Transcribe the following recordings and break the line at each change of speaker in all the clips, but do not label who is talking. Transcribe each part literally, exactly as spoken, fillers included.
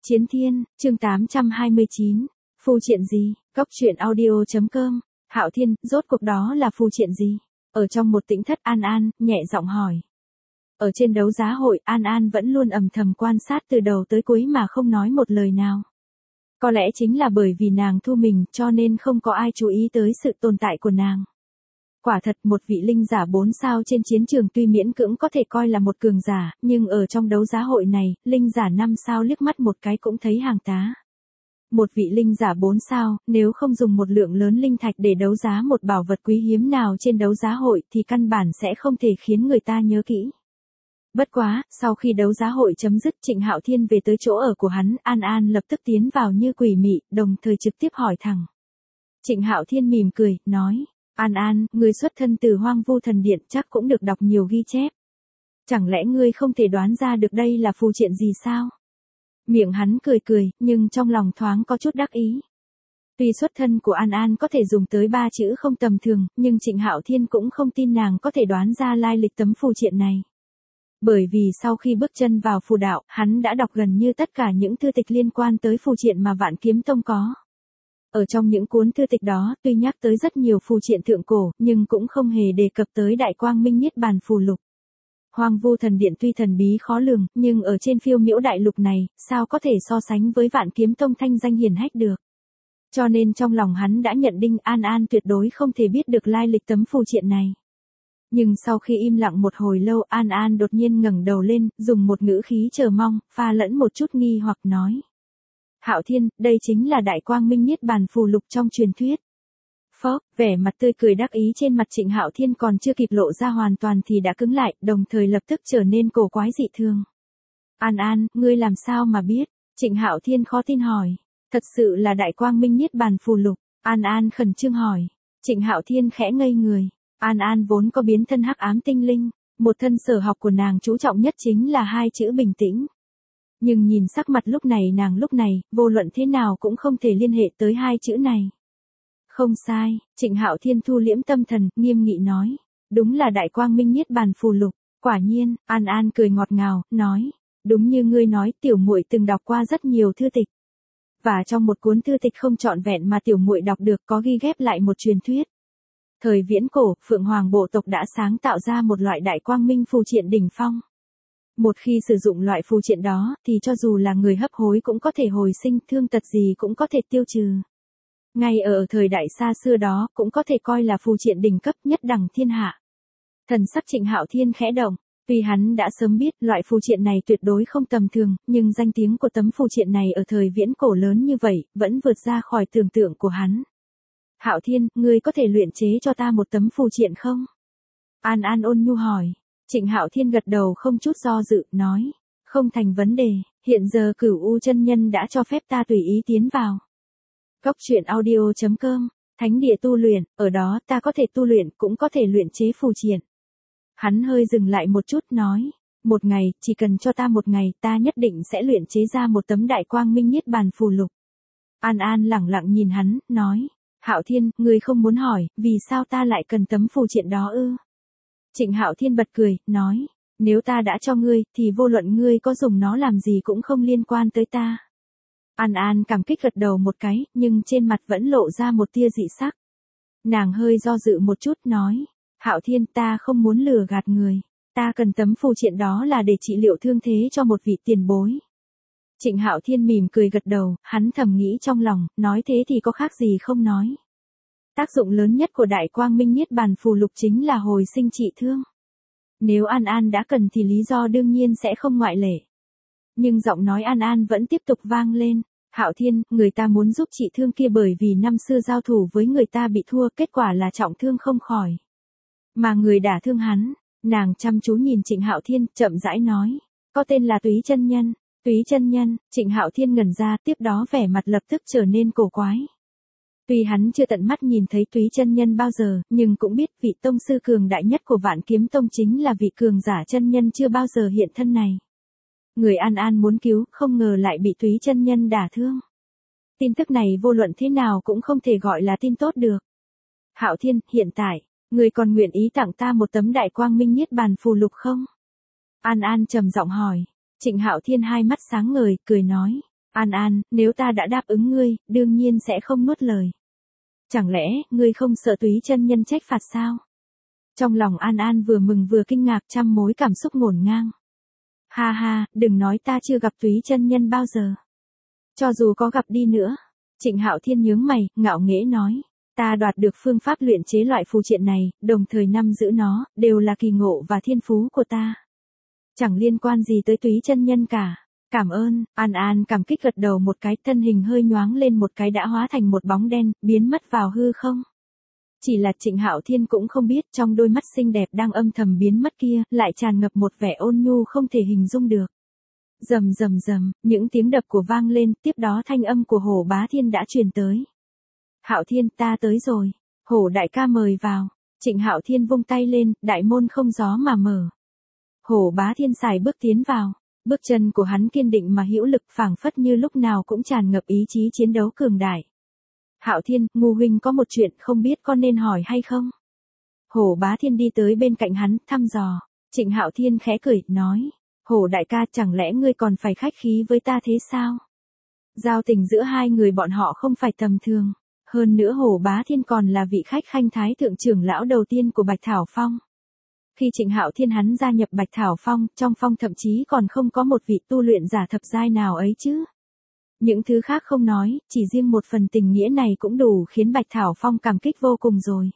Chiến Thiên, chương tám trăm hai mươi chín. Phù triện gì? Cốc truyện audio chấm com. Hạo Thiên, rốt cuộc đó là phù triện gì? Ở trong một tĩnh thất, An An nhẹ giọng hỏi. Ở trên đấu giá hội, An An vẫn luôn âm thầm quan sát từ đầu tới cuối mà không nói một lời nào. Có lẽ chính là bởi vì nàng thu mình, cho nên không có ai chú ý tới sự tồn tại của nàng. Quả thật, một vị linh giả bốn sao trên chiến trường tuy miễn cưỡng có thể coi là một cường giả, nhưng ở trong đấu giá hội này, linh giả năm sao liếc mắt một cái cũng thấy hàng tá. Một vị linh giả bốn sao, nếu không dùng một lượng lớn linh thạch để đấu giá một bảo vật quý hiếm nào trên đấu giá hội thì căn bản sẽ không thể khiến người ta nhớ kỹ. Bất quá, sau khi đấu giá hội chấm dứt, Trịnh Hạo Thiên về tới chỗ ở của hắn, An An lập tức tiến vào như quỷ mị, đồng thời trực tiếp hỏi thẳng. Trịnh Hạo Thiên mỉm cười, nói. An An, ngươi xuất thân từ Hoang Vu Thần Điện chắc cũng được đọc nhiều ghi chép. Chẳng lẽ ngươi không thể đoán ra được đây là phù triện gì sao? Miệng hắn cười cười, nhưng trong lòng thoáng có chút đắc ý. Tuy xuất thân của An An có thể dùng tới ba chữ không tầm thường, nhưng Trịnh Hạo Thiên cũng không tin nàng có thể đoán ra lai lịch tấm phù triện này. Bởi vì sau khi bước chân vào phù đạo, hắn đã đọc gần như tất cả những thư tịch liên quan tới phù triện mà Vạn Kiếm Tông có. Ở trong những cuốn thư tịch đó, tuy nhắc tới rất nhiều phù triện thượng cổ, nhưng cũng không hề đề cập tới Đại Quang Minh Niết Bàn phù lục. Hoang Vu Thần Điện tuy thần bí khó lường, nhưng ở trên phiêu miễu đại lục này, sao có thể so sánh với Vạn Kiếm Tông thanh danh hiển hách được. Cho nên trong lòng hắn đã nhận định An An tuyệt đối không thể biết được lai lịch tấm phù triện này. Nhưng sau khi im lặng một hồi lâu, An An đột nhiên ngẩng đầu lên, dùng một ngữ khí chờ mong, pha lẫn một chút nghi hoặc nói. Hạo Thiên, đây chính là Đại Quang Minh Niết Bàn phù lục trong truyền thuyết. Phó, vẻ mặt tươi cười đắc ý trên mặt Trịnh Hạo Thiên còn chưa kịp lộ ra hoàn toàn thì đã cứng lại, đồng thời lập tức trở nên cổ quái dị thường. An An, ngươi làm sao mà biết? Trịnh Hạo Thiên khó tin hỏi. Thật sự là Đại Quang Minh Niết Bàn phù lục. An An khẩn trương hỏi. Trịnh Hạo Thiên khẽ ngây người. An An vốn có biến thân hắc ám tinh linh, một thân sở học của nàng chú trọng nhất chính là hai chữ bình tĩnh. Nhưng nhìn sắc mặt lúc này nàng lúc này, vô luận thế nào cũng không thể liên hệ tới hai chữ này. Không sai, Trịnh Hạo Thiên thu liễm tâm thần, nghiêm nghị nói. Đúng là Đại Quang Minh Niết Bàn phù lục. Quả nhiên, An An cười ngọt ngào, nói. Đúng như ngươi nói, tiểu muội từng đọc qua rất nhiều thư tịch. Và trong một cuốn thư tịch không trọn vẹn mà tiểu muội đọc được có ghi ghép lại một truyền thuyết. Thời viễn cổ, Phượng Hoàng bộ tộc đã sáng tạo ra một loại Đại Quang Minh phù triện đỉnh phong. Một khi sử dụng loại phù triện đó, thì cho dù là người hấp hối cũng có thể hồi sinh, thương tật gì cũng có thể tiêu trừ. Ngay ở thời đại xa xưa đó, cũng có thể coi là phù triện đỉnh cấp nhất đẳng thiên hạ. Thần sắc Trịnh Hạo Thiên khẽ động, tuy hắn đã sớm biết loại phù triện này tuyệt đối không tầm thường, nhưng danh tiếng của tấm phù triện này ở thời viễn cổ lớn như vậy, vẫn vượt ra khỏi tưởng tượng của hắn. Hạo Thiên, ngươi có thể luyện chế cho ta một tấm phù triện không? An An ôn nhu hỏi. Trịnh Hạo Thiên gật đầu không chút do dự, nói. Không thành vấn đề, hiện giờ Cửu U chân nhân đã cho phép ta tùy ý tiến vào. Cốc truyện audio chấm com, thánh địa tu luyện, ở đó ta có thể tu luyện, cũng có thể luyện chế phù triện. Hắn hơi dừng lại một chút nói. Một ngày, chỉ cần cho ta một ngày, ta nhất định sẽ luyện chế ra một tấm Đại Quang Minh Niết Bàn phù lục. An An lẳng lặng nhìn hắn, nói. Hạo Thiên, ngươi không muốn hỏi, vì sao ta lại cần tấm phù triện đó ư? Trịnh Hạo Thiên bật cười, nói, nếu ta đã cho ngươi, thì vô luận ngươi có dùng nó làm gì cũng không liên quan tới ta. An An cảm kích gật đầu một cái, nhưng trên mặt vẫn lộ ra một tia dị sắc. Nàng hơi do dự một chút, nói, Hạo Thiên, ta không muốn lừa gạt người, ta cần tấm phù triện đó là để trị liệu thương thế cho một vị tiền bối. Trịnh Hạo Thiên mỉm cười gật đầu, hắn thầm nghĩ trong lòng, nói thế thì có khác gì không nói. Tác dụng lớn nhất của Đại Quang Minh Niết Bàn phù lục chính là hồi sinh trị thương. Nếu An An đã cần thì lý do đương nhiên sẽ không ngoại lệ. Nhưng giọng nói An An vẫn tiếp tục vang lên. Hạo Thiên, người ta muốn giúp trị thương kia bởi vì năm xưa giao thủ với người ta bị thua, kết quả là trọng thương không khỏi. Mà người đả thương hắn, nàng chăm chú nhìn Trịnh Hạo Thiên, chậm rãi nói. Có tên là Túy chân nhân. Túy chân nhân, Trịnh Hạo Thiên ngẩn ra, tiếp đó vẻ mặt lập tức trở nên cổ quái. Tuy hắn chưa tận mắt nhìn thấy Túy chân nhân bao giờ, nhưng cũng biết vị tông sư cường đại nhất của Vạn Kiếm Tông chính là vị cường giả chân nhân chưa bao giờ hiện thân này. Người An An muốn cứu, không ngờ lại bị Túy chân nhân đả thương. Tin tức này vô luận thế nào cũng không thể gọi là tin tốt được. Hạo Thiên, hiện tại, người còn nguyện ý tặng ta một tấm Đại Quang Minh Niết Bàn phù lục không? An An trầm giọng hỏi. Trịnh Hạo Thiên hai mắt sáng ngời, cười nói. An An, nếu ta đã đáp ứng ngươi, đương nhiên sẽ không nuốt lời. Chẳng lẽ, ngươi không sợ Túy chân nhân trách phạt sao? Trong lòng An An vừa mừng vừa kinh ngạc, trăm mối cảm xúc ngổn ngang. Ha ha, đừng nói ta chưa gặp Túy chân nhân bao giờ. Cho dù có gặp đi nữa. Trịnh Hạo Thiên nhướng mày, ngạo nghễ nói. Ta đoạt được phương pháp luyện chế loại phù triện này, đồng thời nắm giữ nó, đều là kỳ ngộ và thiên phú của ta. Chẳng liên quan gì tới Túy chân nhân cả. Cảm ơn. An An cảm kích gật đầu một cái, thân hình hơi nhoáng lên một cái đã hóa thành một bóng đen, biến mất vào hư không. Chỉ là Trịnh Hạo Thiên cũng không biết trong đôi mắt xinh đẹp đang âm thầm biến mất kia, lại tràn ngập một vẻ ôn nhu không thể hình dung được. Rầm rầm rầm, những tiếng đập của vang lên, tiếp đó thanh âm của Hổ Bá Thiên đã truyền tới. Hạo Thiên, ta tới rồi. Hổ đại ca mời vào. Trịnh Hạo Thiên vung tay lên, đại môn không gió mà mở. Hổ Bá Thiên xài bước tiến vào. Bước chân của hắn kiên định mà hữu lực, phảng phất như lúc nào cũng tràn ngập ý chí chiến đấu cường đại. Hạo Thiên, Ngu huynh có một chuyện không biết con nên hỏi hay không? Hổ Bá Thiên đi tới bên cạnh hắn, thăm dò. Trịnh Hạo Thiên khẽ cười, nói. Hổ đại ca, chẳng lẽ ngươi còn phải khách khí với ta thế sao? Giao tình giữa hai người bọn họ không phải tầm thường. Hơn nữa Hổ Bá Thiên còn là vị khách khanh thái thượng trưởng lão đầu tiên của Bạch Thảo Phong. Khi Trịnh Hạo Thiên hắn gia nhập Bạch Thảo Phong, trong phong thậm chí còn không có một vị tu luyện giả thập giai nào ấy chứ. Những thứ khác không nói, chỉ riêng một phần tình nghĩa này cũng đủ khiến Bạch Thảo Phong cảm kích vô cùng rồi.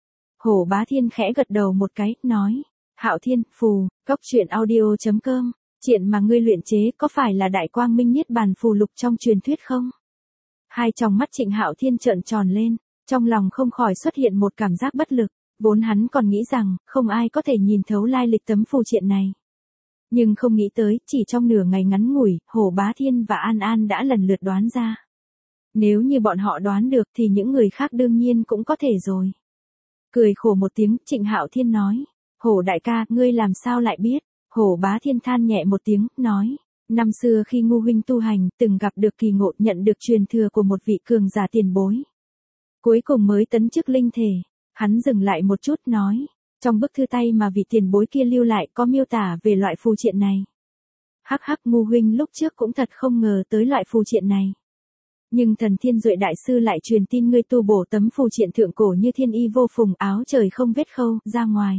Hổ Bá Thiên khẽ gật đầu một cái, nói. Hạo Thiên, phù, cốc truyện audio chấm com, chuyện mà ngươi luyện chế có phải là Đại Quang Minh Niết Bàn phù lục trong truyền thuyết không? Hai tròng mắt Trịnh Hạo Thiên trợn tròn lên, trong lòng không khỏi xuất hiện một cảm giác bất lực, vốn hắn còn nghĩ rằng, không ai có thể nhìn thấu lai lịch tấm phù triện này. Nhưng không nghĩ tới, chỉ trong nửa ngày ngắn ngủi, Hổ Bá Thiên và An An đã lần lượt đoán ra. Nếu như bọn họ đoán được thì những người khác đương nhiên cũng có thể rồi. Cười khổ một tiếng, Trịnh Hạo Thiên nói. Hổ đại ca, ngươi làm sao lại biết? Hổ Bá Thiên than nhẹ một tiếng, nói. Năm xưa khi Ngu huynh tu hành, từng gặp được kỳ ngộ, nhận được truyền thừa của một vị cường giả tiền bối. Cuối cùng mới tấn chức linh thể. Hắn dừng lại một chút, nói. Trong bức thư tay mà vị tiền bối kia lưu lại có miêu tả về loại phù triện này. Hắc hắc, Ngu huynh lúc trước cũng thật không ngờ tới loại phù triện này. Nhưng thần Thiên Duệ đại sư lại truyền tin ngươi tu bổ tấm phù triện thượng cổ như thiên y vô phùng, áo trời không vết khâu, ra ngoài.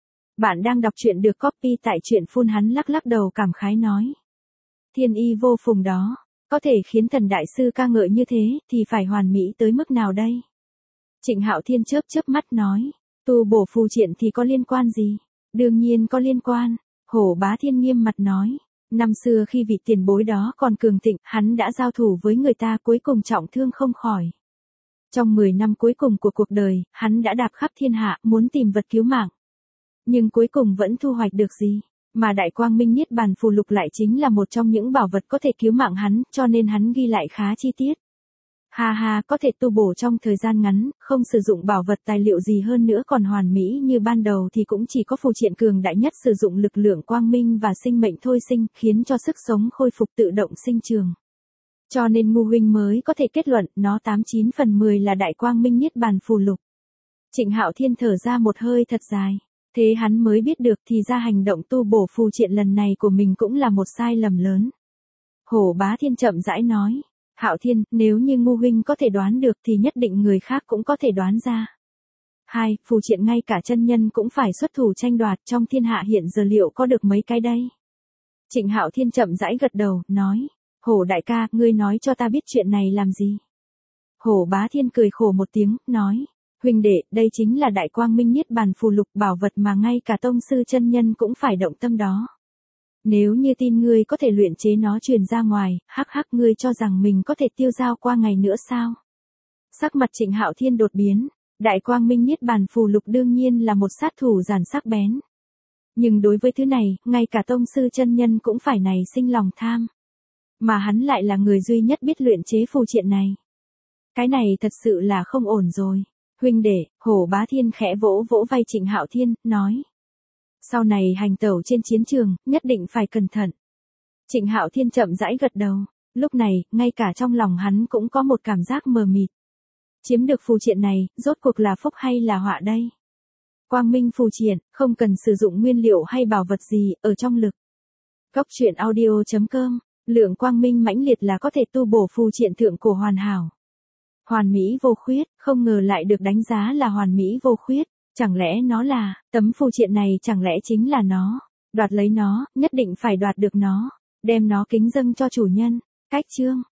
Bạn đang đọc truyện được copy tại truyện phun. Hắn lắc lắc đầu cảm khái nói. Thiên y vô phùng đó, có thể khiến thần đại sư ca ngợi như thế, thì phải hoàn mỹ tới mức nào đây? Trịnh Hạo Thiên chớp chớp mắt nói. Tu bổ phù triện thì có liên quan gì? Đương nhiên có liên quan. Hổ Bá Thiên nghiêm mặt nói. Năm xưa khi vị tiền bối đó còn cường thịnh, hắn đã giao thủ với người ta, cuối cùng trọng thương không khỏi. Trong mười năm cuối cùng của cuộc đời, hắn đã đạp khắp thiên hạ, muốn tìm vật cứu mạng. Nhưng cuối cùng vẫn thu hoạch được gì? Mà Đại Quang Minh Niết Bàn phù lục lại chính là một trong những bảo vật có thể cứu mạng hắn, cho nên hắn ghi lại khá chi tiết. Ha ha, có thể tu bổ trong thời gian ngắn, không sử dụng bảo vật tài liệu gì hơn nữa còn hoàn mỹ như ban đầu thì cũng chỉ có phù triện cường đại nhất sử dụng lực lượng quang minh và sinh mệnh thôi sinh, khiến cho sức sống khôi phục tự động sinh trường. Cho nên Ngu huynh mới có thể kết luận nó tám chín phần mười là Đại Quang Minh Niết Bàn phù lục. Trịnh Hạo Thiên thở ra một hơi thật dài. Thế hắn mới biết được thì ra hành động tu bổ phù triện lần này của mình cũng là một sai lầm lớn. Hổ Bá Thiên chậm rãi nói. Hạo Thiên, nếu như Ngu huynh có thể đoán được thì nhất định người khác cũng có thể đoán ra. Hai, phù triện ngay cả chân nhân cũng phải xuất thủ tranh đoạt, trong thiên hạ hiện giờ liệu có được mấy cái đây? Trịnh Hạo Thiên chậm rãi gật đầu, nói. Hổ đại ca, ngươi nói cho ta biết chuyện này làm gì? Hổ Bá Thiên cười khổ một tiếng, nói. Huynh đệ, đây chính là Đại Quang Minh Niết Bàn phù lục, bảo vật mà ngay cả tông sư chân nhân cũng phải động tâm đó. Nếu như tin ngươi có thể luyện chế nó truyền ra ngoài, hắc hắc, ngươi cho rằng mình có thể tiêu dao qua ngày nữa sao? Sắc mặt Trịnh Hạo Thiên đột biến, Đại Quang Minh Niết Bàn phù lục đương nhiên là một sát thủ giản sắc bén. Nhưng đối với thứ này, ngay cả tông sư chân nhân cũng phải nảy sinh lòng tham. Mà hắn lại là người duy nhất biết luyện chế phù triện này. Cái này thật sự là không ổn rồi. Huynh đệ, Hổ Bá Thiên khẽ vỗ vỗ vai Trịnh Hạo Thiên, nói. Sau này hành tẩu trên chiến trường, nhất định phải cẩn thận. Trịnh Hạo Thiên chậm rãi gật đầu. Lúc này, ngay cả trong lòng hắn cũng có một cảm giác mờ mịt. Chiếm được phù triện này, rốt cuộc là phúc hay là họa đây? Quang Minh phù triện, không cần sử dụng nguyên liệu hay bảo vật gì, ở trong lực. Cốc truyện audio chấm com Lượng quang minh mãnh liệt là có thể tu bổ phù triện thượng cổ hoàn hảo. Hoàn mỹ vô khuyết, không ngờ lại được đánh giá là hoàn mỹ vô khuyết, chẳng lẽ nó là, tấm phù triện này chẳng lẽ chính là nó, đoạt lấy nó, nhất định phải đoạt được nó, đem nó kính dâng cho chủ nhân. Cách chương